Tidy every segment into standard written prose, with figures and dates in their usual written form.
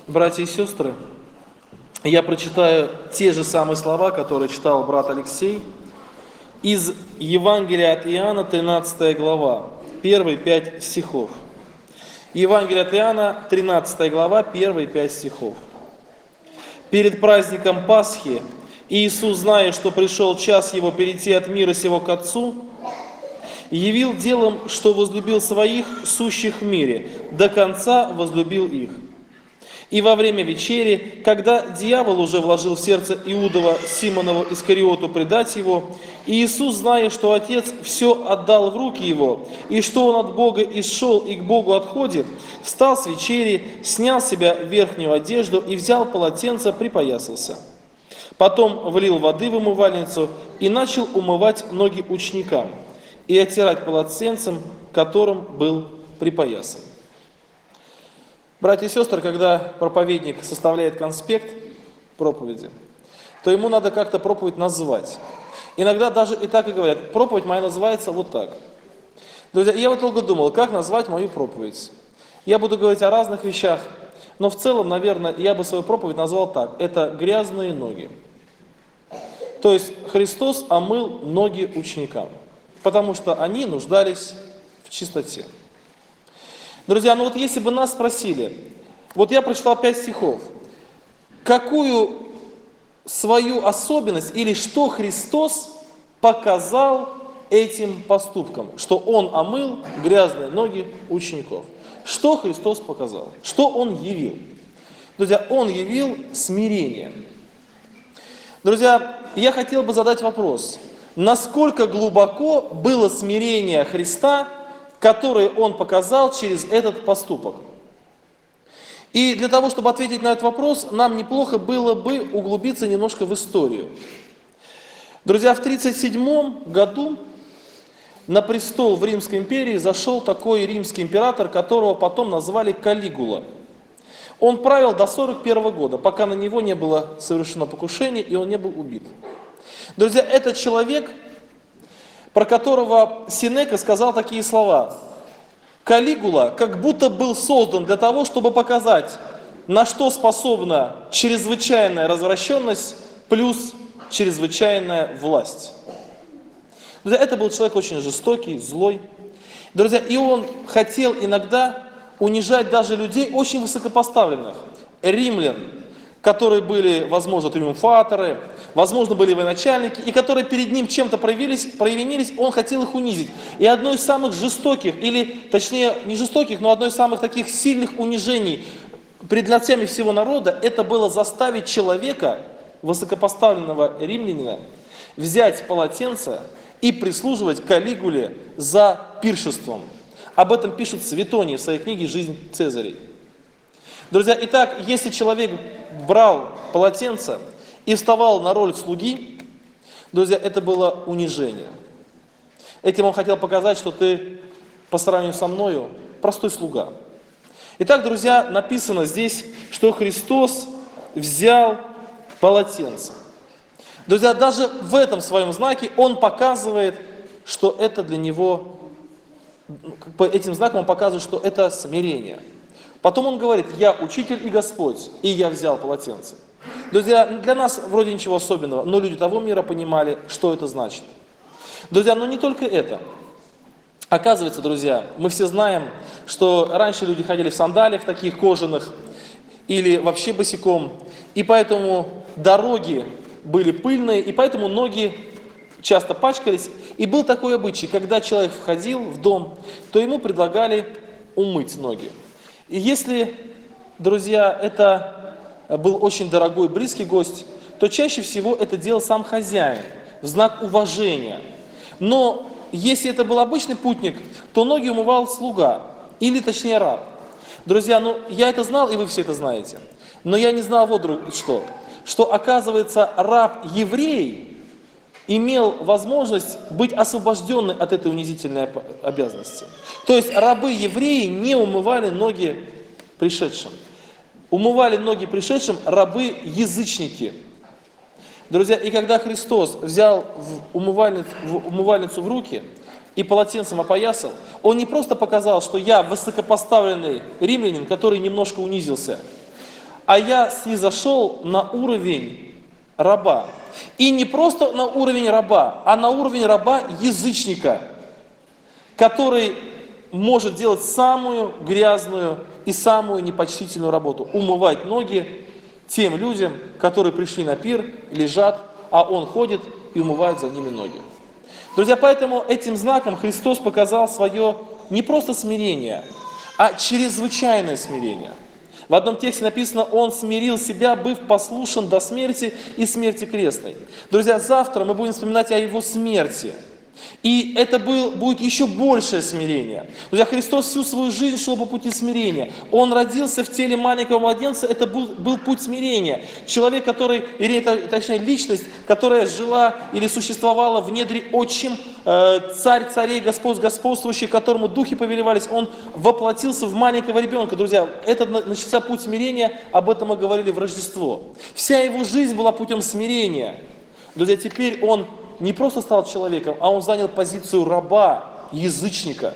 Братья и сестры, я прочитаю те же самые слова, которые читал брат Алексей, из Евангелия от Иоанна, 13 глава, первые 5 стихов. Евангелие от Иоанна, 13 глава, первые 5 стихов. «Перед праздником Пасхи Иисус, зная, что пришел час Его перейти от мира сего к Отцу, явил делом, что возлюбил своих, сущих в мире, до конца возлюбил их. И во время вечери, когда дьявол уже вложил в сердце Иудова Симонова Искариоту предать его, Иисус, зная, что Отец все отдал в руки его, и что он от Бога исшел и к Богу отходит, встал с вечери, снял с себя верхнюю одежду и взял полотенце, припоясался. Потом влил воды в умывальницу и начал умывать ноги ученикам и оттирать полотенцем, которым был припоясан». Братья и сестры, когда проповедник составляет конспект проповеди, то ему надо как-то проповедь назвать. Иногда даже и так и говорят: проповедь моя называется вот так. Друзья, я вот долго думал, как назвать мою проповедь. Я буду говорить о разных вещах, но в целом, наверное, я бы свою проповедь назвал так: это грязные ноги. То есть Христос омыл ноги ученикам, потому что они нуждались в чистоте. Друзья, ну вот если бы нас спросили, вот я прочитал 5 стихов, какую свою особенность или что Христос показал этим поступком, что Он омыл грязные ноги учеников. Что Христос показал? Что Он явил? Друзья, Он явил смирение. Друзья, я хотел бы задать вопрос, насколько глубоко было смирение Христа, который Он показал через этот поступок. И для того, чтобы ответить на этот вопрос, нам неплохо было бы углубиться немножко в историю. Друзья, в 1937 году на престол в Римской империи зашел такой римский император, которого потом назвали Калигула. Он правил до 1941 года, пока на него не было совершено покушение и он не был убит. Друзья, этот человек, про которого Сенека сказал такие слова: Калигула как будто был создан для того, чтобы показать, на что способна чрезвычайная развращенность плюс чрезвычайная власть. Друзья, это был человек очень жестокий, злой. Друзья, и он хотел иногда унижать даже людей очень высокопоставленных, римлян, которые были, возможно, триумфаторы, возможно, были военачальники, и которые перед ним чем-то провинились, он хотел их унизить. И одно из самых жестоких, или точнее не жестоких, но одно из самых таких сильных унижений пред лицами всего народа, это было заставить человека, высокопоставленного римлянина, взять полотенце и прислуживать Калигуле за пиршеством. Об этом пишет Светоний в своей книге «Жизнь Цезарей». Друзья, итак, если человек брал полотенце и вставал на роль слуги, друзья, это было унижение. Этим он хотел показать, что ты по сравнению со мною простой слуга. Итак, друзья, написано здесь, что Христос взял полотенце. Друзья, даже в этом своем знаке он показывает, что это для него, по этим знаком он показывает, что это смирение. Потом он говорит: я учитель и Господь, и я взял полотенце. Друзья, для нас вроде ничего особенного, но люди того мира понимали, что это значит. Друзья, но не только это. Оказывается, друзья, мы все знаем, что раньше люди ходили в сандалиях таких кожаных или вообще босиком, и поэтому дороги были пыльные, и поэтому ноги часто пачкались. И был такой обычай, когда человек входил в дом, то ему предлагали умыть ноги. И если, друзья, это был очень дорогой, близкий гость, то чаще всего это делал сам хозяин в знак уважения. Но если это был обычный путник, то ноги умывал слуга, или точнее раб. Друзья, ну я это знал, и вы все это знаете. Но я не знал вот что оказывается раб-еврей имел возможность быть освобожденным от этой унизительной обязанности. То есть рабы-евреи не умывали ноги пришедшим. Умывали ноги пришедшим рабы-язычники. Друзья, и когда Христос взял умывальницу в руки и полотенцем опоясал, Он не просто показал, что я высокопоставленный римлянин, который немножко унизился, а я снизошел на уровень раба. И не просто на уровень раба, а на уровень раба-язычника, который может делать самую грязную и самую непочтительную работу. Умывать ноги тем людям, которые пришли на пир, лежат, а он ходит и умывает за ними ноги. Друзья, поэтому этим знаком Христос показал свое не просто смирение, а чрезвычайное смирение. В одном тексте написано: «Он смирил себя, быв послушен до смерти и смерти крестной». Друзья, завтра мы будем вспоминать о Его смерти. И это будет еще большее смирение. Друзья, Христос всю свою жизнь шел по пути смирения. Он родился в теле маленького младенца, это был путь смирения. Человек, который, или точнее личность, которая жила или существовала в недре отчим, царь царей, Господь господствующий, которому духи повелевались, он воплотился в маленького ребенка. Друзья, это начался путь смирения, об этом мы говорили в Рождество. Вся его жизнь была путем смирения. Друзья, теперь он не просто стал человеком, а он занял позицию раба, язычника.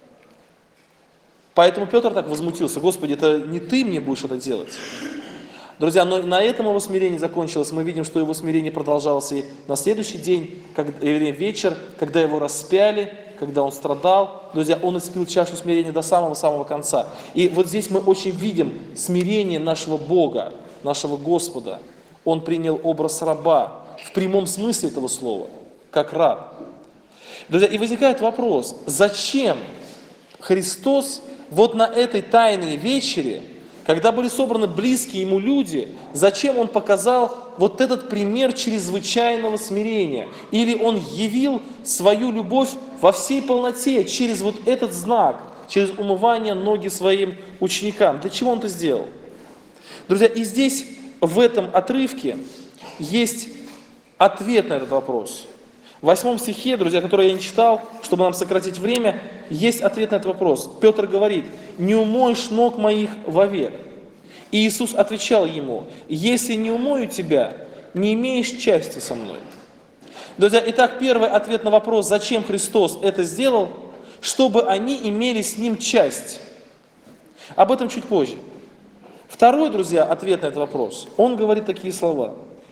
Поэтому Петр так возмутился: Господи, это не ты мне будешь это делать. Друзья, но на этом его смирение закончилось. Мы видим, что его смирение продолжалось и на следующий день, вечер, когда его распяли, когда он страдал. Друзья, он испил чашу смирения до самого-самого конца. И вот здесь мы очень видим смирение нашего Бога, нашего Господа. Он принял образ раба, в прямом смысле этого слова, как раб. Друзья, и возникает вопрос: зачем Христос вот на этой тайной вечере, когда были собраны близкие ему люди, зачем он показал вот этот пример чрезвычайного смирения? Или он явил свою любовь во всей полноте через вот этот знак, через умывание ноги своим ученикам? Для чего он это сделал? Друзья, и здесь, в этом отрывке, есть ответ на этот вопрос. В 8 стихе, друзья, который я не читал, чтобы нам сократить время, есть ответ на этот вопрос. Петр говорит: «Не умоешь ног моих вовек». И Иисус отвечал ему: «Если не умою тебя, не имеешь части со мной». Друзья, итак, первый ответ на вопрос, зачем Христос это сделал: чтобы они имели с Ним часть. Об этом чуть позже. Второй, друзья, ответ на этот вопрос, он говорит такие слова.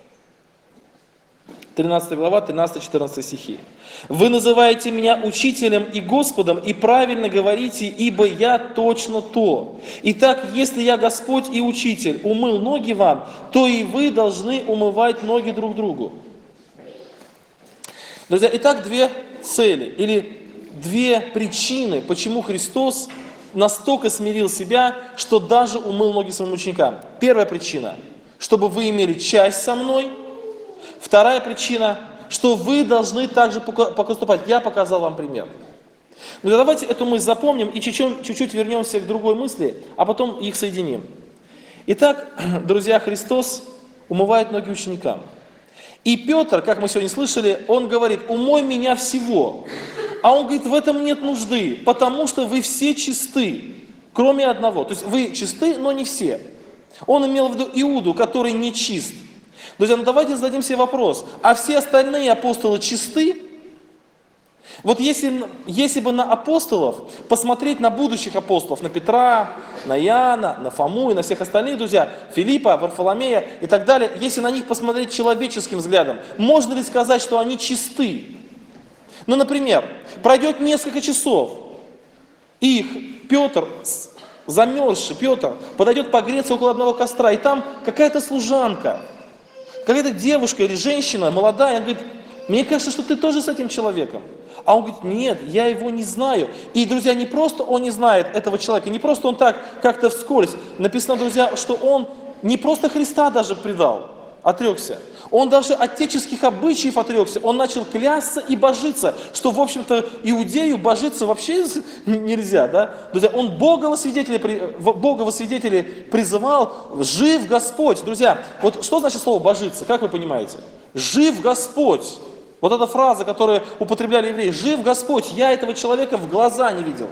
13 глава, 13-14 стихи. «Вы называете меня учителем и Господом, и правильно говорите, ибо я точно то. Итак, если я Господь и Учитель умыл ноги вам, то и вы должны умывать ноги друг другу». Друзья, итак, две цели или две причины, почему Христос настолько смирил себя, что даже умыл ноги своим ученикам. Первая причина: чтобы вы имели часть со мной. Вторая причина, что вы должны также поступать. Я показал вам пример. Но давайте эту мысль запомним и чуть-чуть вернемся к другой мысли, а потом их соединим. Итак, друзья, Христос умывает ноги ученикам. И Петр, как мы сегодня слышали, он говорит: «Умой меня всего». А он говорит: в этом нет нужды, потому что вы все чисты, кроме одного. То есть вы чисты, но не все. Он имел в виду Иуду, который не чист. Друзья, ну давайте зададим себе вопрос: а все остальные апостолы чисты? Вот если бы на апостолов посмотреть, на будущих апостолов, на Петра, на Иоанна, на Фому и на всех остальных, друзья, Филиппа, Варфоломея и так далее, если на них посмотреть человеческим взглядом, можно ли сказать, что они чисты? Ну, например, пройдет несколько часов, и Петр, замерзший Петр, подойдет погреться около одного костра, и там какая-то служанка, какая-то девушка или женщина молодая, она говорит: мне кажется, что ты тоже с этим человеком. А он говорит: нет, я его не знаю. И, друзья, не просто он не знает этого человека, не просто он так как-то вскользь. Написано, друзья, что он не просто Христа даже предал, отрекся. Он даже от отеческих обычаев отрекся. Он начал клясться и божиться, что, в общем-то, иудею божиться вообще нельзя. Да? Друзья, он Бога во свидетели призывал: жив Господь. Друзья, вот что значит слово божиться, как вы понимаете? Жив Господь. Вот эта фраза, которую употребляли евреи: жив Господь, я этого человека в глаза не видел.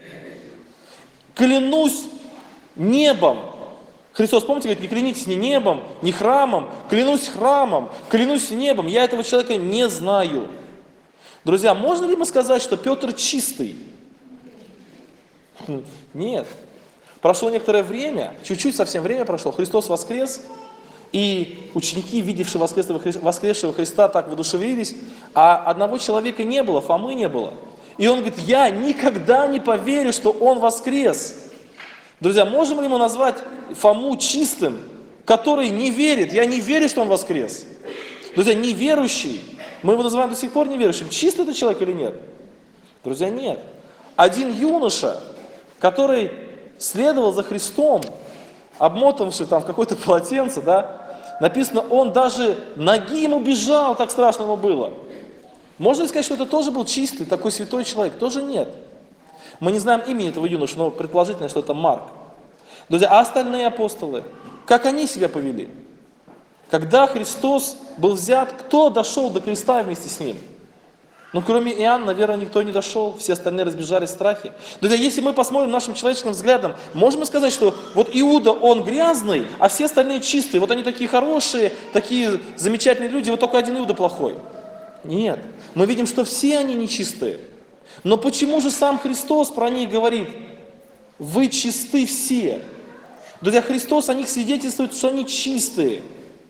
Клянусь небом. Христос, помните, говорит: не клянитесь ни небом, ни храмом, клянусь храмом, клянусь небом, я этого человека не знаю. Друзья, можно ли мы сказать, что Петр чистый? Нет. Прошло некоторое время, чуть-чуть совсем время прошло, Христос воскрес, и ученики, видевшие воскресшего Христа, так воодушевились, а одного человека не было, Фомы не было. И он говорит, я никогда не поверю, что он воскрес. Друзья, можем ли мы назвать Фому чистым, который не верит? Я не верю, что он воскрес. Друзья, неверующий, мы его называем до сих пор неверующим. Чистый это человек или нет? Друзья, нет. Один юноша, который следовал за Христом, обмотавший там в какое-то полотенце, да, написано, он даже ноги убежал, так страшно ему было. Можно ли сказать, что это тоже был чистый, такой святой человек? Тоже нет. Мы не знаем имени этого юноши, но предположительно, что это Марк. Друзья, а остальные апостолы, как они себя повели? Когда Христос был взят, кто дошел до креста вместе с ним? Ну, кроме Иоанна, наверное, никто не дошел, все остальные разбежались в страхе. Друзья, если мы посмотрим нашим человеческим взглядом, можем мы сказать, что вот Иуда, он грязный, а все остальные чистые, вот они такие хорошие, такие замечательные люди, вот только один Иуда плохой. Нет, мы видим, что все они нечистые. Но почему же сам Христос про них говорит, вы чисты все? Друзья, Христос о них свидетельствует, что они чистые.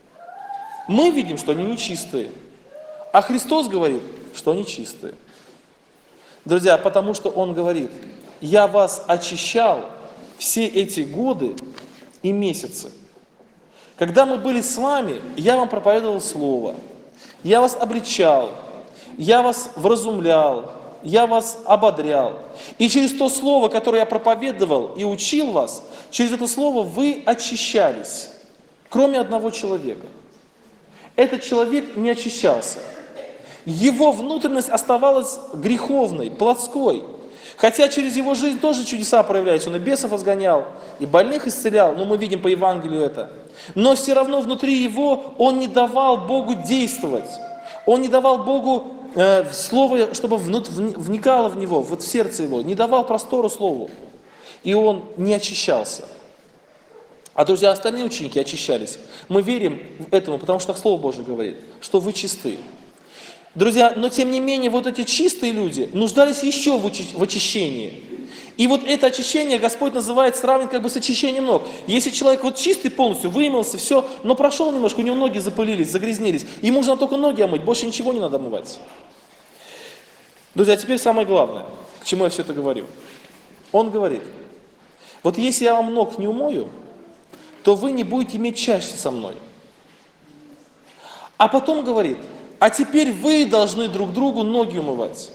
Мы видим, что они нечистые, а Христос говорит, что они чистые. Друзья, потому что Он говорит, я вас очищал все эти годы и месяцы. Когда мы были с вами, я вам проповедовал Слово, я вас обличал, я вас вразумлял, я вас ободрял. И через то Слово, которое я проповедовал и учил вас, через это Слово вы очищались, кроме одного человека. Этот человек не очищался. Его внутренность оставалась греховной, плотской. Хотя через его жизнь тоже чудеса проявлялись. Он и бесов изгонял, и больных исцелял, но мы видим по Евангелию это. Но все равно внутри его он не давал Богу действовать. Он не давал Богу Слово, чтобы вникало в него, вот в сердце его. Не давал простору Слову. И он не очищался. А, друзья, остальные ученики очищались. Мы верим этому, потому что Слово Божие говорит, что вы чисты. Друзья, но тем не менее, вот эти чистые люди нуждались еще в очищении. И вот это очищение Господь называет, сравнивает как бы с очищением ног. Если человек вот чистый полностью, вымылся, все, но прошел немножко, у него ноги запылились, загрязнились, ему нужно только ноги омыть, больше ничего не надо омывать. Друзья, теперь самое главное, к чему я все это говорю. Он говорит, вот если я вам ног не умою, то вы не будете иметь счастья со мной. А потом говорит, а теперь вы должны друг другу ноги умывать.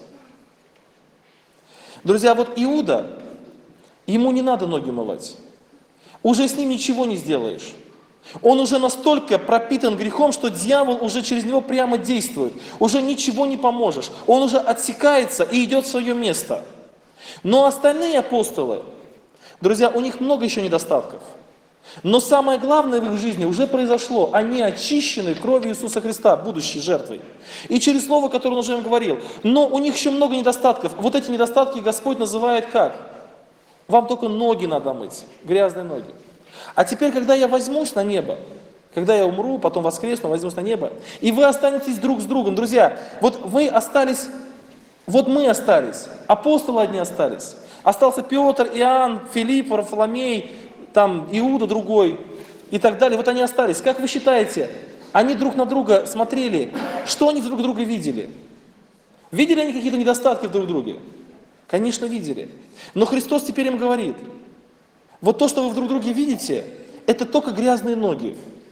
Друзья, вот Иуда, ему не надо ноги умывать. Уже с ним ничего не сделаешь. Он уже настолько пропитан грехом, что дьявол уже через него прямо действует. Уже ничего не поможешь. Он уже отсекается и идет в свое место. Но остальные апостолы, друзья, у них много еще недостатков. Но самое главное в их жизни уже произошло. Они очищены кровью Иисуса Христа, будущей жертвой. И через слово, которое он уже им говорил. Но у них еще много недостатков. Вот эти недостатки Господь называет как? Вам только ноги надо мыть, грязные ноги. А теперь, когда я возьмусь на небо, когда я умру, потом воскресну, возьмусь на небо, и вы останетесь друг с другом. Друзья, вот вы остались, вот мы остались, апостолы одни остались. Остался Петр, Иоанн, Филипп, Варфоломей, там Иуда другой и так далее. Вот они остались. Как вы считаете, они друг на друга смотрели, что они друг друга видели? Видели они какие-то недостатки в друг друге? Конечно, видели. Но Христос теперь им говорит, вот то, что вы в друг друге видите, это только грязные ноги.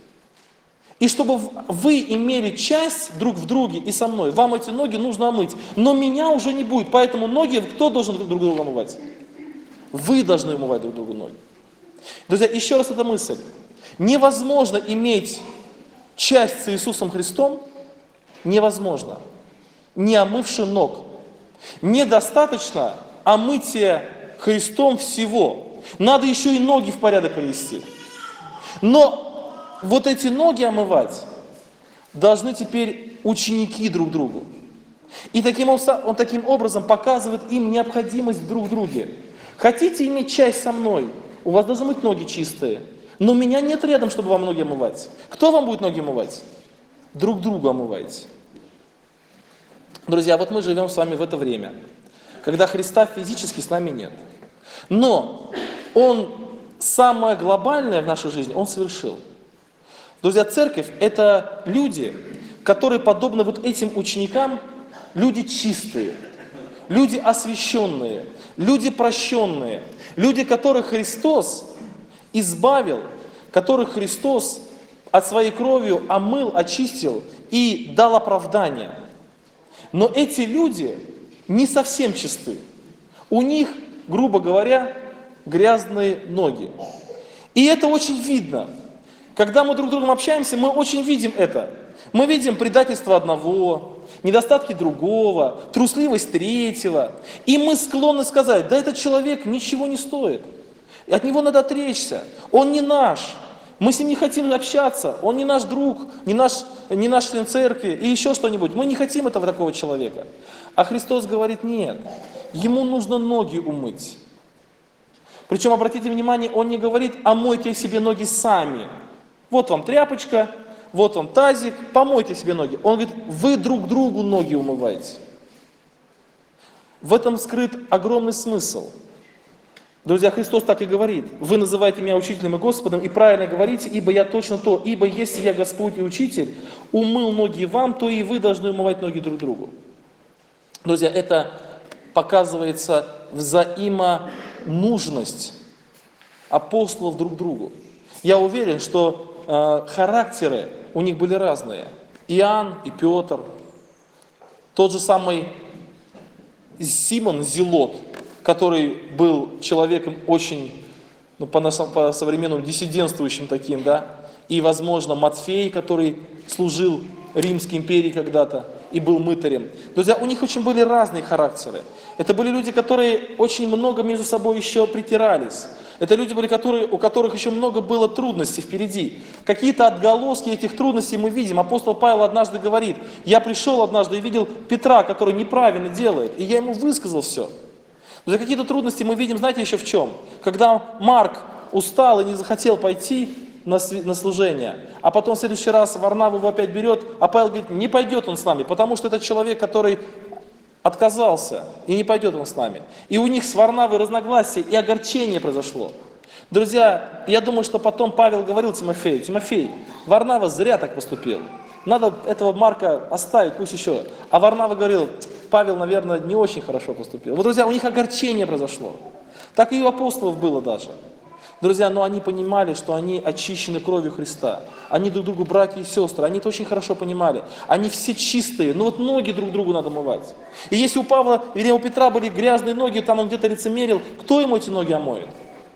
И чтобы вы имели часть друг в друге и со мной, вам эти ноги нужно омыть. Но меня уже не будет, поэтому ноги кто должен друг друга омывать? Вы должны омывать друг другу ноги. Друзья, еще раз эта мысль. Невозможно иметь часть с Иисусом Христом, невозможно, не омывши ног. Недостаточно омытия Христом всего. Надо еще и ноги в порядок привести. Но вот эти ноги омывать должны теперь ученики друг другу. И таким образом показывает им необходимость друг в друге. Хотите иметь часть со мной? У вас должны быть ноги чистые. Но меня нет рядом, чтобы вам ноги омывать. Кто вам будет ноги омывать? Друг друга омывайте. Друзья, вот мы живем с вами в это время, когда Христа физически с нами нет. Но Он самое глобальное в нашей жизни Он совершил. Друзья, церковь – это люди, которые, подобно вот этим ученикам, люди чистые, люди освященные, люди прощенные, люди, которых Христос избавил, которых Христос от своей кровью омыл, очистил и дал оправдание. Но эти люди не совсем чисты. У них, грубо говоря, грязные ноги. И это очень видно. Когда мы друг с другом общаемся, мы очень видим это. Мы видим предательство одного, недостатки другого, трусливость третьего. И мы склонны сказать, да этот человек ничего не стоит. От него надо отречься. Он не наш. Мы с ним не хотим общаться. Он не наш друг, не наш член церкви и еще что-нибудь. Мы не хотим этого такого человека. А Христос говорит, нет, ему нужно ноги умыть. Причем, обратите внимание, он не говорит, омойте себе ноги сами. Вот вам тряпочка, вот вам тазик, помойте себе ноги. Он говорит, вы друг другу ноги умываете. В этом скрыт огромный смысл. Друзья, Христос так и говорит. Вы называете меня учителем и Господом, и правильно говорите, ибо я точно то. Ибо если я Господь и Учитель, умыл ноги вам, то и вы должны умывать ноги друг другу. Друзья, это показывается взаимонужность апостолов друг другу. Я уверен, что характеры у них были разные. Иоанн и Петр, тот же самый Симон Зелот, который был человеком очень, по современному, диссидентствующим таким, да, и, возможно, Матфей, который служил Римской империи когда-то и был мытарем. Друзья, у них очень были разные характеры. Это были люди, которые очень много между собой еще притирались. Это люди были, у которых еще много было трудностей впереди. Какие-то отголоски этих трудностей мы видим. Апостол Павел однажды говорит, я пришел однажды и видел Петра, который неправильно делает, и я ему высказал все. За какие-то трудности мы видим, знаете, еще в чем? Когда Марк устал и не захотел пойти на служение, а потом в следующий раз Варнава его опять берет, а Павел говорит, не пойдет он с нами, потому что это человек, который отказался, и не пойдет он с нами. И у них с Варнавой разногласия и огорчение произошло. Друзья, я думаю, что потом Павел говорил Тимофею, Тимофей, Варнава зря так поступил. Надо этого Марка оставить, пусть еще. А Варнава говорил, Павел, наверное, не очень хорошо поступил. Вот, друзья, у них огорчение произошло. Так и у апостолов было даже. Друзья, но они понимали, что они очищены кровью Христа. Они друг другу братья и сестры. Они это очень хорошо понимали. Они все чистые. Но вот ноги друг другу надо мывать. И если у Павла, вернее, у Петра были грязные ноги, там он где-то лицемерил, кто ему эти ноги омоет?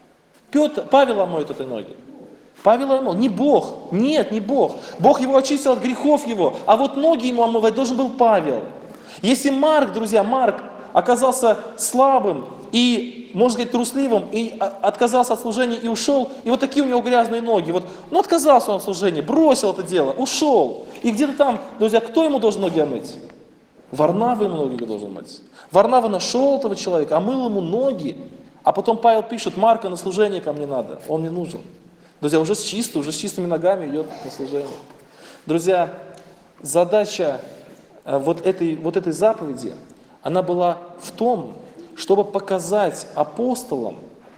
Павел омоет эти ноги. Павел омыл. Не Бог. Нет, не Бог. Бог его очистил от грехов его. А вот ноги ему омывать должен был Павел. Если Марк, друзья, Марк оказался слабым и, можно сказать, трусливым, и отказался от служения и ушел, и вот такие у него грязные ноги. Вот, отказался он от служения, бросил это дело, ушел. И где-то там, друзья, кто ему должен ноги омыть? Варнава ему ноги должен мыть. Варнава нашел этого человека, омыл ему ноги, а потом Павел пишет, Марка на служение ко мне надо, он мне нужен. Друзья, уже с чистыми ногами идет на служение. Друзья, задача вот этой заповеди, она была в том, чтобы показать апостолам,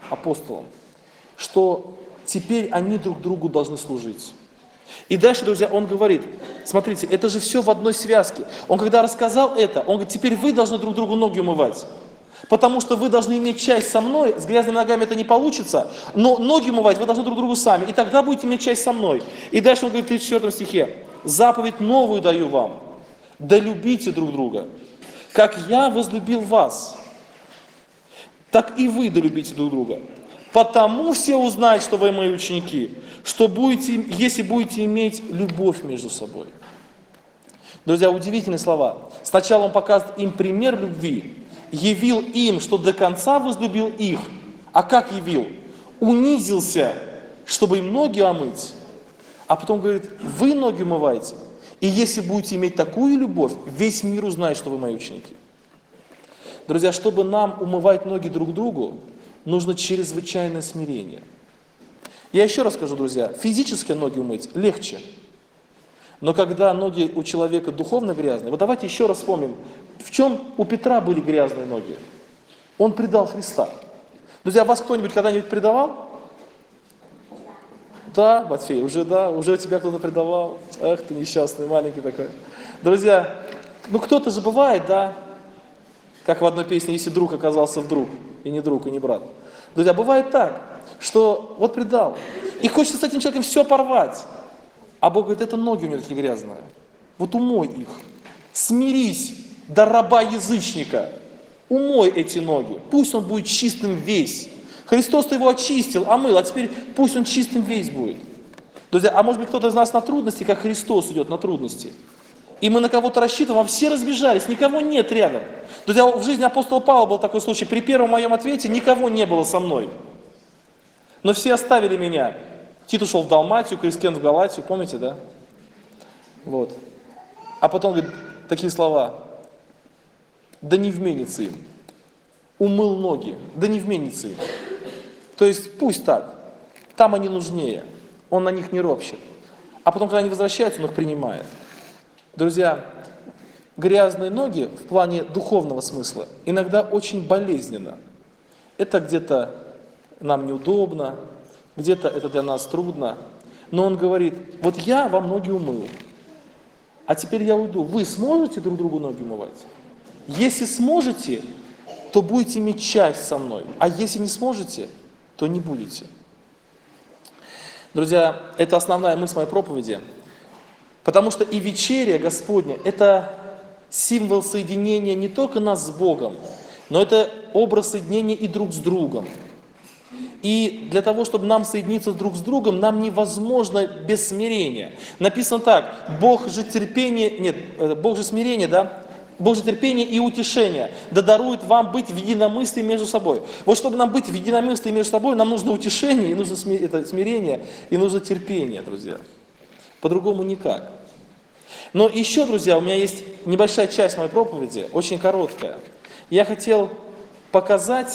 что теперь они друг другу должны служить. И дальше, друзья, он говорит, смотрите, это же все в одной связке. Он когда рассказал это, он говорит, теперь вы должны друг другу ноги умывать. Потому что вы должны иметь часть со мной, с грязными ногами это не получится, но ноги умывать вы должны друг другу сами, и тогда будете иметь часть со мной. И дальше он говорит в 34 стихе, заповедь новую даю вам, да любите друг друга, как я возлюбил вас, так и вы долюбите друг друга. Потому все узнают, что вы мои ученики, что если будете иметь любовь между собой. Друзья, удивительные слова. Сначала он показывает им пример любви, явил им, что до конца возлюбил их. А как явил? Унизился, чтобы им ноги омыть. А потом говорит, вы ноги умываете. И если будете иметь такую любовь, весь мир узнает, что вы мои ученики. Друзья, чтобы нам умывать ноги друг другу, нужно чрезвычайное смирение. Я еще раз скажу, друзья, физически ноги умыть легче. Но когда ноги у человека духовно грязные, вот давайте еще раз вспомним, в чем у Петра были грязные ноги. Он предал Христа. Друзья, вас кто-нибудь когда-нибудь предавал? Да, Матфей, уже тебя кто-то предавал. Ах ты несчастный, маленький такой. Друзья, кто-то же бывает, да, как в одной песне, если друг оказался вдруг, и не друг, и не брат. Друзья, бывает так, что вот предал, и хочется с этим человеком все порвать. А Бог говорит, это ноги у меня такие грязные. Вот умой их. Смирись до раба язычника. Умой эти ноги. Пусть он будет чистым весь. Христос его очистил, омыл, а теперь пусть он чистым весь будет. Друзья, а может быть кто-то из нас на трудности, как Христос идет на трудности. И мы на кого-то рассчитываем, а все разбежались, никого нет рядом. Друзья, в жизни апостола Павла был такой случай. При первом моем ответе никого не было со мной. Но все оставили меня. Тит ушел в Далматию, Крискен в Галатию, помните, да? Вот. А потом говорит такие слова. Да не вменится им. Умыл ноги, да не вменится им. То есть пусть так. Там они нужнее. Он на них не ропщет. А потом, когда они возвращаются, он их принимает. Друзья, грязные ноги в плане духовного смысла иногда очень болезненно. Это где-то нам неудобно, где-то это для нас трудно. Но он говорит, вот я вам ноги умыл, а теперь я уйду. Вы сможете друг другу ноги умывать? Если сможете, то будете иметь часть со мной. А если не сможете, то не будете. Друзья, это основная мысль моей проповеди. Потому что и вечеря Господня – это символ соединения не только нас с Богом, но это образ соединения и друг с другом. И для того, чтобы нам соединиться друг с другом, нам невозможно без смирения. Написано так, Бог же смирение, да? Бог же терпение и утешение, да дарует вам быть в единомыслии между собой. Вот чтобы нам быть в единомыслии между собой, нам нужно утешение, и нужно смирение, и нужно терпение, друзья. По-другому никак. Но еще, друзья, у меня есть небольшая часть моей проповеди, очень короткая. Я хотел показать,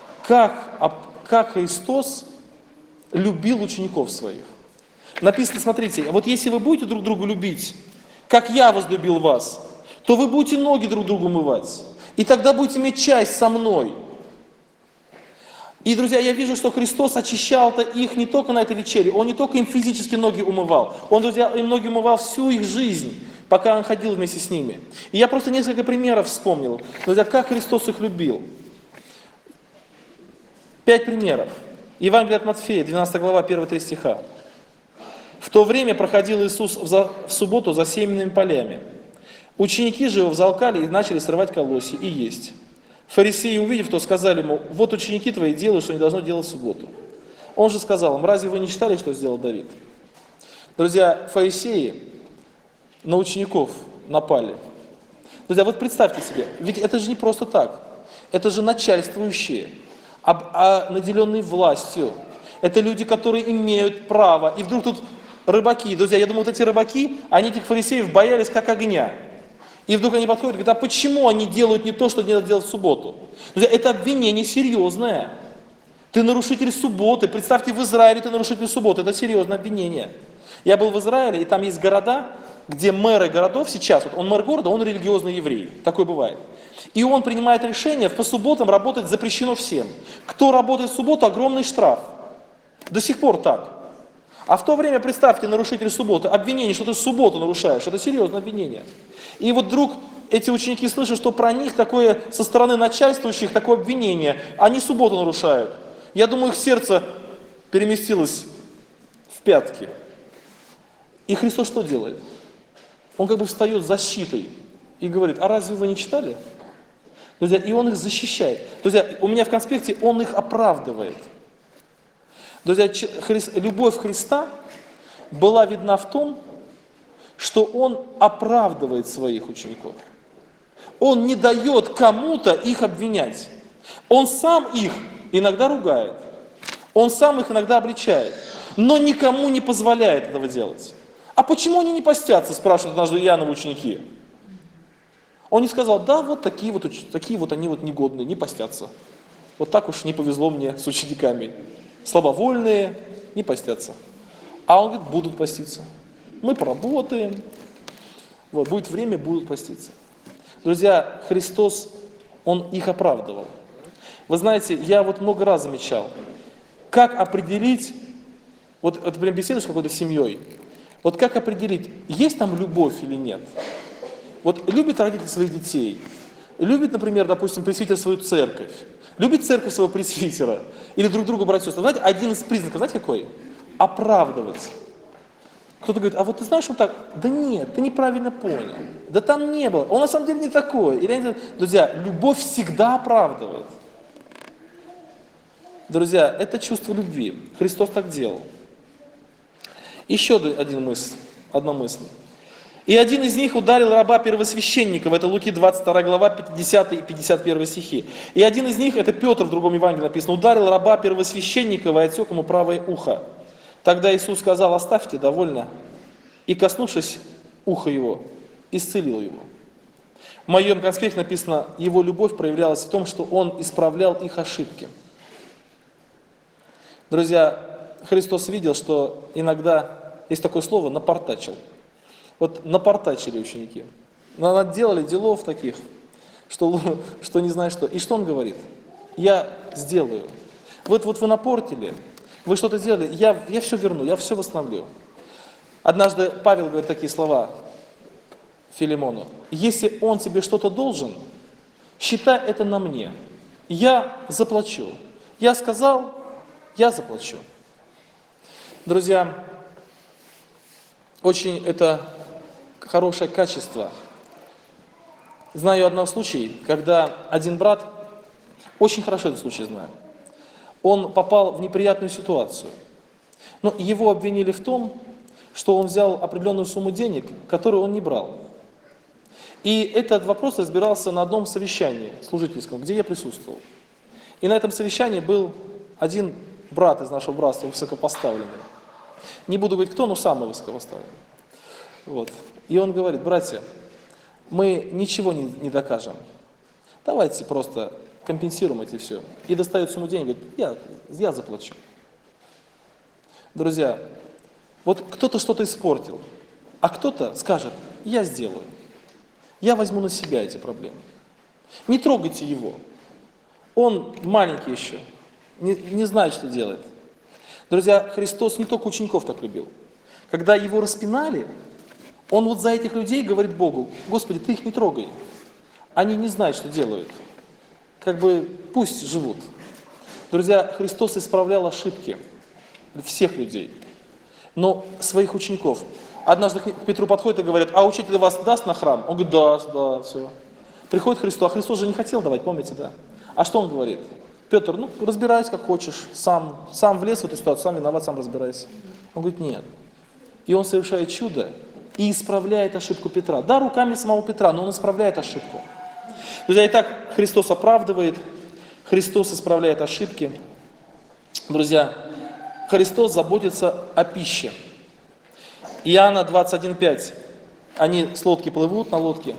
как Христос любил учеников своих. Написано, смотрите, вот если вы будете друг друга любить, как я возлюбил вас, то вы будете ноги друг другу умывать. И тогда будете иметь часть со мной. И, друзья, я вижу, что Христос очищал-то их не только на этой вечере, Он не только им физически ноги умывал, Он, друзья, им ноги умывал всю их жизнь, пока Он ходил вместе с ними. И я просто несколько примеров вспомнил, друзья, как Христос их любил. 5 примеров. Евангелие от Матфея, 12 глава, 1-3 стиха. В то время проходил Иисус в субботу за семенными полями. Ученики же его взалкали и начали срывать колосья и есть. Фарисеи, увидев то, сказали ему, вот ученики твои делают, что не должно делать в субботу. Он же сказал им, разве вы не читали, что сделал Давид? Друзья, фарисеи на учеников напали. Друзья, вот представьте себе, ведь это же не просто так. Это же начальствующие, наделенные властью. Это люди, которые имеют право. И вдруг тут рыбаки. Друзья, я думаю, вот эти рыбаки, они этих фарисеев боялись как огня. И вдруг они подходят и говорят, а почему они делают не то, что не надо делать в субботу? Друзья, это обвинение серьезное. Ты нарушитель субботы. Представьте, в Израиле ты нарушитель субботы. Это серьезное обвинение. Я был в Израиле, и там есть города, где мэры городов сейчас, вот он мэр города, он религиозный еврей. Такое бывает. И он принимает решение, по субботам работать запрещено всем. Кто работает в субботу, огромный штраф. До сих пор так. А в то время, представьте, нарушитель субботы, обвинение, что ты субботу нарушаешь, это серьезное обвинение. И вот вдруг эти ученики слышат, что про них такое, со стороны начальствующих, такое обвинение, они субботу нарушают. Я думаю, их сердце переместилось в пятки. И Христос что делает? Он как бы встает с защитой и говорит, а разве вы не читали? Друзья, и он их защищает. Друзья, у меня в конспекте он их оправдывает. Друзья, любовь Христа была видна в том, что Он оправдывает своих учеников. Он не дает кому-то их обвинять. Он сам их иногда ругает. Он сам их иногда обличает. Но никому не позволяет этого делать. А почему они не постятся, спрашивают однажды Иоанновы ученики. Он не сказал, да, вот такие вот они вот негодные, не постятся. Вот так уж не повезло мне с учениками. Слабовольные, не постятся. А он говорит, будут поститься. Мы поработаем. Вот, будет время, будут поститься. Друзья, Христос, Он их оправдывал. Вы знаете, я вот много раз замечал, как определить Вот прям беседуешь с какой-то семьей. Вот как определить, есть там любовь или нет? Вот любит родитель своих детей, любит, например, допустим, пресвитер свою церковь, любит церковь своего пресвитера, или друг друга братья и сестры. Знаете, один из признаков, знаете какой? Оправдывать. Кто-то говорит, а вот ты знаешь, он так, да нет, ты неправильно понял, да там не было, он на самом деле не такой. Друзья, любовь всегда оправдывает. Друзья, это чувство любви. Христос так делал. Еще одна мысль. И один из них ударил раба первосвященника, это Луки 22 глава, 50 и 51 стихи. И один из них, это Петр в другом Евангелии написано, ударил раба первосвященника и отсек ему правое ухо. Тогда Иисус сказал, оставьте, довольно, и, коснувшись уха его, исцелил его. В моем конспекте написано, его любовь проявлялась в том, что он исправлял их ошибки. Друзья, Христос видел, что иногда, есть такое слово, напортачил. Вот напортачили ученики. Наделали делов таких, что не знаю что. И что он говорит? Я сделаю. Вот вы напортили, вы что-то сделали, я все верну, я все восстановлю. Однажды Павел говорит такие слова Филимону. Если он тебе что-то должен, считай это на мне. Я заплачу. Я сказал, я заплачу. Друзья, очень это хорошее качество. Знаю один случай, когда один брат, очень хорошо этот случай знаю, он попал в неприятную ситуацию. Но его обвинили в том, что он взял определенную сумму денег, которую он не брал. И этот вопрос разбирался на одном совещании служительском, где я присутствовал. И на этом совещании был один брат из нашего братства, высокопоставленный. Не буду говорить кто, но самый высокопоставленный. Вот. И он говорит, братья, мы ничего не докажем. Давайте просто компенсируем эти все. И достает сумму денег, говорит, я заплачу. Друзья, вот кто-то что-то испортил, а кто-то скажет, я сделаю. Я возьму на себя эти проблемы. Не трогайте его. Он маленький еще, не знает, что делает. Друзья, Христос не только учеников так любил. Когда его распинали, он вот за этих людей говорит Богу, Господи, ты их не трогай. Они не знают, что делают. Как бы пусть живут. Друзья, Христос исправлял ошибки всех людей, но своих учеников. Однажды к Петру подходит и говорит, а учитель вас даст на храм? Он говорит, да, все. Приходит Христос, а Христос же не хотел давать, помните, да? А что он говорит? Петр, разбирайся как хочешь, сам влез в эту ситуацию, сам виноват, сам разбирайся. Он говорит, нет. И он совершает чудо и исправляет ошибку Петра. Да, руками самого Петра, но он исправляет ошибку. Друзья, итак, Христос оправдывает, Христос исправляет ошибки. Друзья, Христос заботится о пище. Иоанна 21:5. Они с лодки плывут на лодке,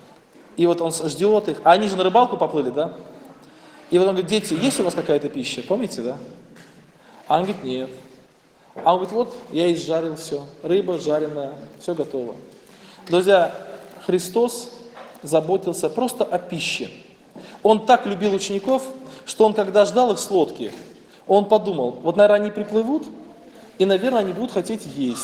и вот он ждет их. А они же на рыбалку поплыли, да? И вот он говорит, дети, есть у вас какая-то пища? Помните, да? А он говорит, нет. А он говорит, вот, я изжарил все. Рыба жареная, все готово. Друзья, Христос заботился просто о пище. Он так любил учеников, что он, когда ждал их с лодки, он подумал, вот, наверное, они приплывут, и, наверное, они будут хотеть есть.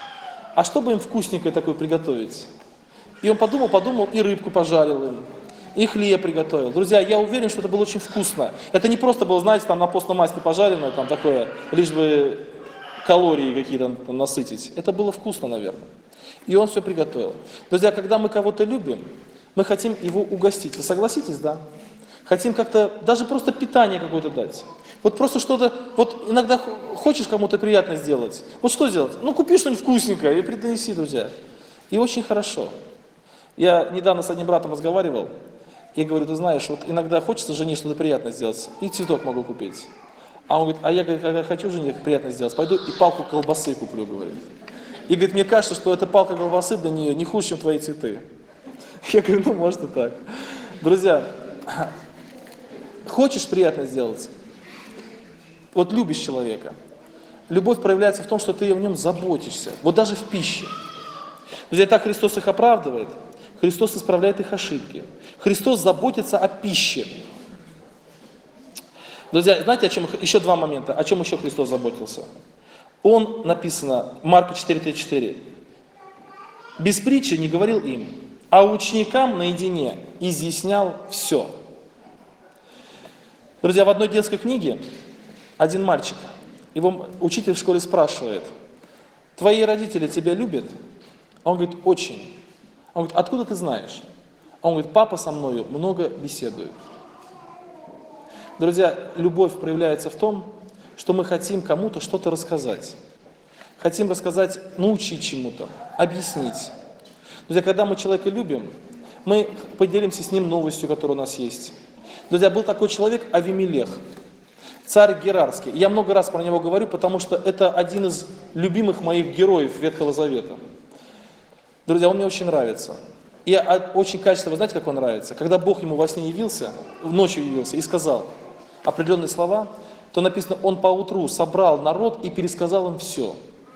А чтобы им вкусненькое такое приготовить? И он подумал, и рыбку пожарил им, и хлеб приготовил. Друзья, я уверен, что это было очень вкусно. Это не просто было, знаете, там на постном масле пожаренное, там такое, лишь бы калории какие-то насытить. Это было вкусно, наверное. И он все приготовил. Друзья, когда мы кого-то любим, мы хотим его угостить. Вы согласитесь, да? Хотим как-то, даже просто питание какое-то дать. Вот просто что-то, вот иногда хочешь кому-то приятно сделать. Вот что сделать? Купи что-нибудь вкусненькое и принеси, друзья. И очень хорошо. Я недавно с одним братом разговаривал, и говорю, ты знаешь, вот иногда хочется жене что-то приятное сделать, и цветок могу купить. А он говорит, а я когда хочу жене приятно сделать, пойду и палку колбасы куплю, говорит. И говорит, мне кажется, что эта палка колбасы для нее не хуже, чем твои цветы. Я говорю, может и так. Друзья, хочешь приятно сделать? Вот любишь человека. Любовь проявляется в том, что ты о нем заботишься. Вот даже в пище. Друзья, так Христос их оправдывает. Христос исправляет их ошибки. Христос заботится о пище. Друзья, знаете, о чем еще два момента? О чем еще Христос заботился? Он, написано, Марка 4:34, без притчи не говорил им, а ученикам наедине изъяснял все. Друзья, в одной детской книге один мальчик, его учитель в школе спрашивает: твои родители тебя любят? А он говорит: очень. Он говорит: откуда ты знаешь? А он говорит: папа со мною много беседует. Друзья, любовь проявляется в том, что мы хотим кому-то что-то рассказать. Хотим рассказать, научить чему-то, объяснить. Друзья, когда мы человека любим, мы поделимся с ним новостью, которая у нас есть. Друзья, был такой человек Авимелех, царь Герарский. Я много раз про него говорю, потому что это один из любимых моих героев Ветхого Завета. Друзья, он мне очень нравится. И очень качественно, вы знаете, как он нравится? Когда Бог ему во сне явился, ночью явился и сказал определенные слова, то написано, он поутру собрал народ и пересказал им все.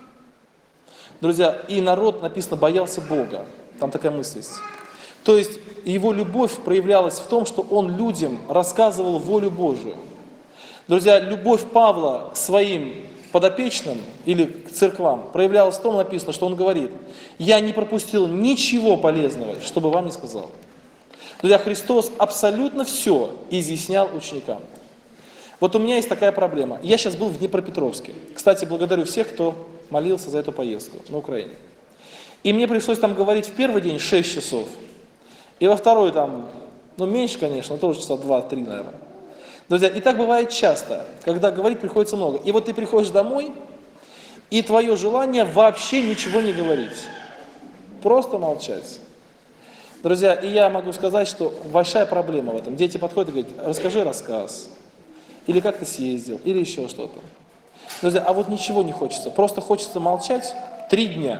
Друзья, и народ, написано, боялся Бога. Там такая мысль есть. То есть его любовь проявлялась в том, что он людям рассказывал волю Божию. Друзья, любовь Павла к своим подопечным или к церквам проявлялась в том, написано, что он говорит: я не пропустил ничего полезного, чтобы вам не сказал. Друзья, Христос абсолютно все изъяснял ученикам. Вот у меня есть такая проблема. Я сейчас был в Днепропетровске. Кстати, благодарю всех, кто молился за эту поездку на Украине. И мне пришлось там говорить в первый день 6 часов. И во второй там, меньше, конечно, тоже часа 2-3, наверное. Друзья, и так бывает часто, когда говорить приходится много. И вот ты приходишь домой, и твое желание вообще ничего не говорить. Просто молчать. Друзья, и я могу сказать, что большая проблема в этом. Дети подходят и говорят: расскажи рассказ. Или как ты съездил, или еще что-то. Друзья, а вот ничего не хочется. Просто хочется молчать 3 дня.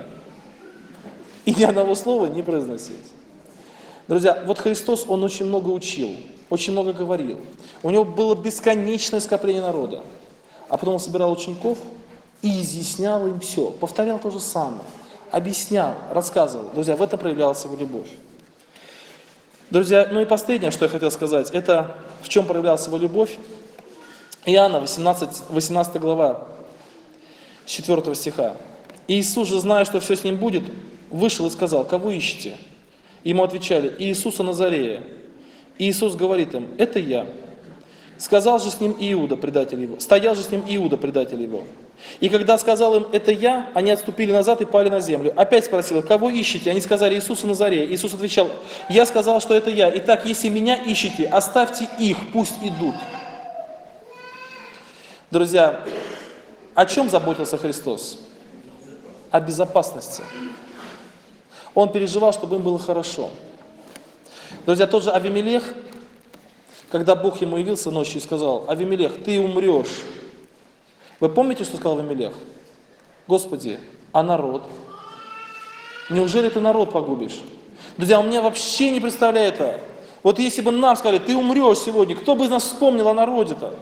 И ни одного слова не произносить. Друзья, вот Христос, Он очень много учил, очень много говорил. У Него было бесконечное скопление народа. А потом Он собирал учеников и изъяснял им все. Повторял то же самое. Объяснял, рассказывал. Друзья, в этом проявлялась Его любовь. Друзья, и последнее, что я хотел сказать, это в чем проявлялась Его любовь. Иоанна, 18 глава, с 4 стиха. Иисус же, зная, что все с ним будет, вышел и сказал: кого ищете? Ему отвечали: Иисуса Назарея. Иисус говорит им: это я. Сказал же с ним Иуда, предатель его. Стоял же с ним Иуда, предатель его. И когда сказал им: это я, они отступили назад и пали на землю. Опять спросил их: кого ищете? Они сказали: Иисуса Назарея. Иисус отвечал: я сказал, что это я. Итак, если меня ищете, оставьте их, пусть идут. Друзья, о чем заботился Христос? О безопасности. Он переживал, чтобы им было хорошо. Друзья, тот же Авимелех, когда Бог ему явился ночью и сказал: Авимелех, ты умрешь. Вы помните, что сказал Авимелех? Господи, а народ? Неужели ты народ погубишь? Друзья, у меня вообще не представляет это. Вот если бы нам сказали: ты умрешь сегодня, кто бы из нас вспомнил о народе-то?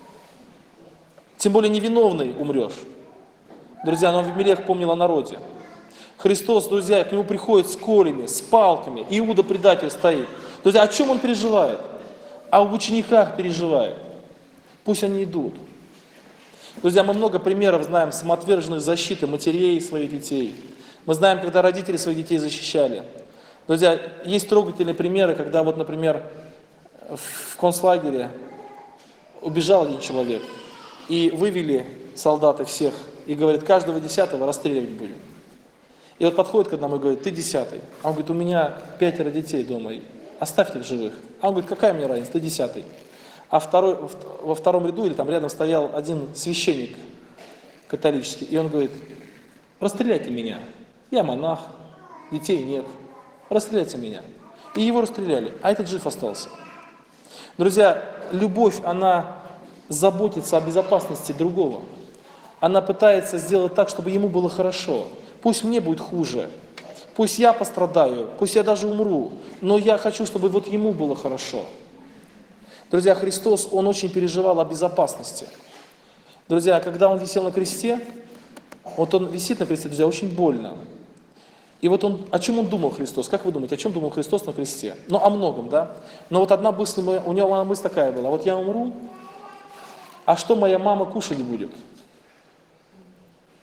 Тем более невиновный умрешь. Друзья, но Авимелех помнил о народе. Христос, друзья, к нему приходит с колями, с палками. Иуда предатель стоит. Друзья, о чем он переживает? Об учениках переживает. Пусть они идут. Друзья, мы много примеров знаем самоотверженной защиты матерей своих детей. Мы знаем, когда родители своих детей защищали. Друзья, есть трогательные примеры, когда вот, например, в концлагере убежал один человек, и вывели солдаты всех, и говорят: каждого 10-го расстреливать будем. И вот подходит к одному и говорит: ты 10-й. А он говорит: у меня 5 детей дома, оставьте их живых. А он говорит: какая мне разница, ты 10-й. А во втором ряду или там рядом стоял один священник католический, и он говорит: расстреляйте меня, я монах, детей нет, расстреляйте меня. И его расстреляли, а этот жив остался. Друзья, любовь, она заботится о безопасности другого. Она пытается сделать так, чтобы ему было хорошо. Пусть мне будет хуже, пусть я пострадаю, пусть я даже умру, но я хочу, чтобы вот ему было хорошо. Друзья, Христос, Он очень переживал о безопасности. Друзья, когда Он висел на кресте, вот Он висит на кресте, друзья, очень больно. И вот о чем Он думал, Христос? Как вы думаете, о чем думал Христос на кресте? О многом, да? Но вот одна мысль, у него одна мысль такая была: вот я умру, а что моя мама кушать будет?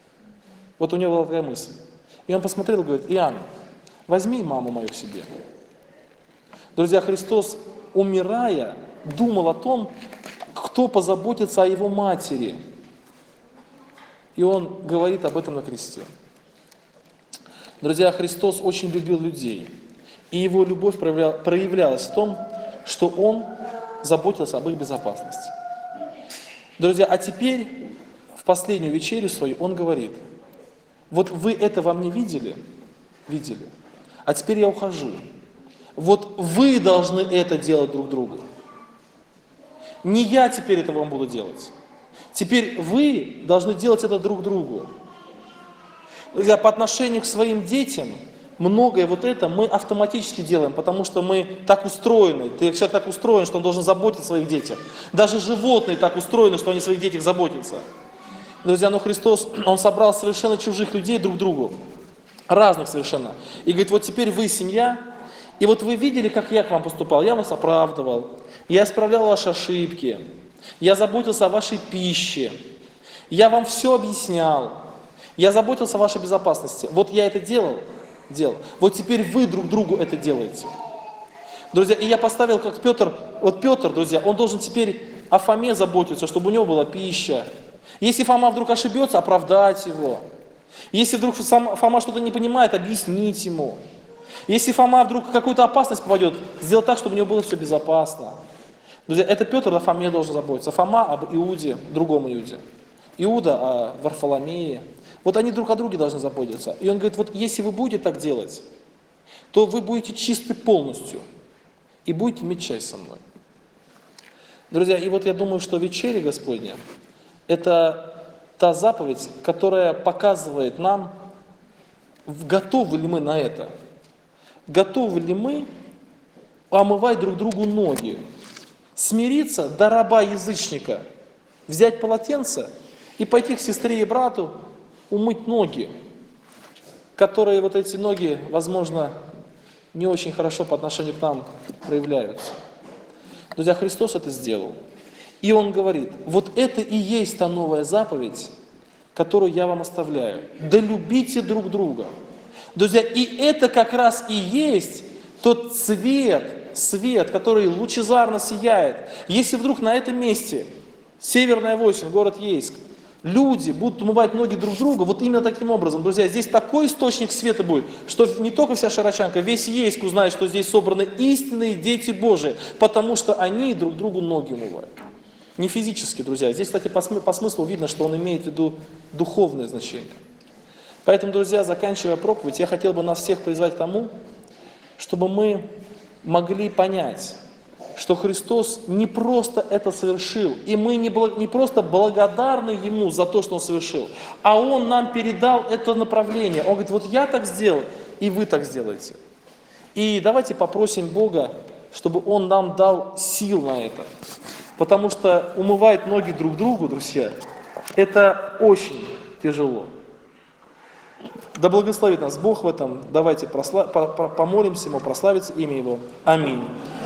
Вот у него была такая мысль. И он посмотрел и говорит: Иоанн, возьми маму мою к себе. Друзья, Христос, умирая, думал о том, кто позаботится о его матери. И он говорит об этом на кресте. Друзья, Христос очень любил людей. И его любовь проявлялась в том, что он заботился об их безопасности. Друзья, а теперь в последнюю вечерю свою он говорит: вот вы это во мне видели, а теперь я ухожу. Вот вы должны это делать друг другу. Не я теперь это вам буду делать. Теперь вы должны делать это друг другу. Друзья, по отношению к своим детям, многое вот это мы автоматически делаем, потому что мы так устроены. Человек так устроен, что он должен заботиться о своих детях. Даже животные так устроены, что они о своих детях заботятся. Друзья, но Христос, Он собрал совершенно чужих людей друг к другу. Разных совершенно. И говорит: вот теперь вы семья, и вот вы видели, как я к вам поступал. Я вас оправдывал, я исправлял ваши ошибки, я заботился о вашей пище, я вам все объяснял, я заботился о вашей безопасности. Вот я это делал. Вот теперь вы друг другу это делаете. Друзья, и я поставил, как Петр, вот Петр, друзья, он должен теперь о Фоме заботиться, чтобы у него была пища. Если Фома вдруг ошибется, оправдать его. Если вдруг Фома что-то не понимает, объяснить ему. Если Фома вдруг в какую-то опасность попадет, сделать так, чтобы у него было все безопасно. Друзья, это Петр о Фоме должен заботиться. Фома об Иуде, другом Иуде. Иуда о Варфоломее. Вот они друг о друге должны заботиться. И он говорит: вот если вы будете так делать, то вы будете чисты полностью и будете иметь часть со мной. Друзья, и вот я думаю, что вечеря Господня – это та заповедь, которая показывает нам, готовы ли мы на это. Готовы ли мы омывать друг другу ноги, смириться до раба-язычника, взять полотенце и пойти к сестре и брату умыть ноги, которые вот эти ноги, возможно, не очень хорошо по отношению к нам проявляются. Друзья, Христос это сделал. И Он говорит: вот это и есть та новая заповедь, которую я вам оставляю. Да любите друг друга. Друзья, и это как раз и есть тот свет, который лучезарно сияет. Если вдруг на этом месте, Северная 8, город Ейск, люди будут умывать ноги друг друга, вот именно таким образом, друзья, здесь такой источник света будет, что не только вся Шарачанка, весь Ейск узнает, что здесь собраны истинные дети Божии, потому что они друг другу ноги умывают. Не физически, друзья. Здесь, кстати, по смыслу видно, что он имеет в виду духовное значение. Поэтому, друзья, заканчивая проповедь, я хотел бы нас всех призвать к тому, чтобы мы могли понять, что Христос не просто это совершил, и мы не просто благодарны Ему за то, что Он совершил, а Он нам передал это направление. Он говорит: вот я так сделал, и вы так сделаете. И давайте попросим Бога, чтобы Он нам дал сил на это. Потому что умывать ноги друг другу, друзья, это очень тяжело. Да благословит нас Бог в этом. Давайте помолимся Ему, прославится имя Его. Аминь.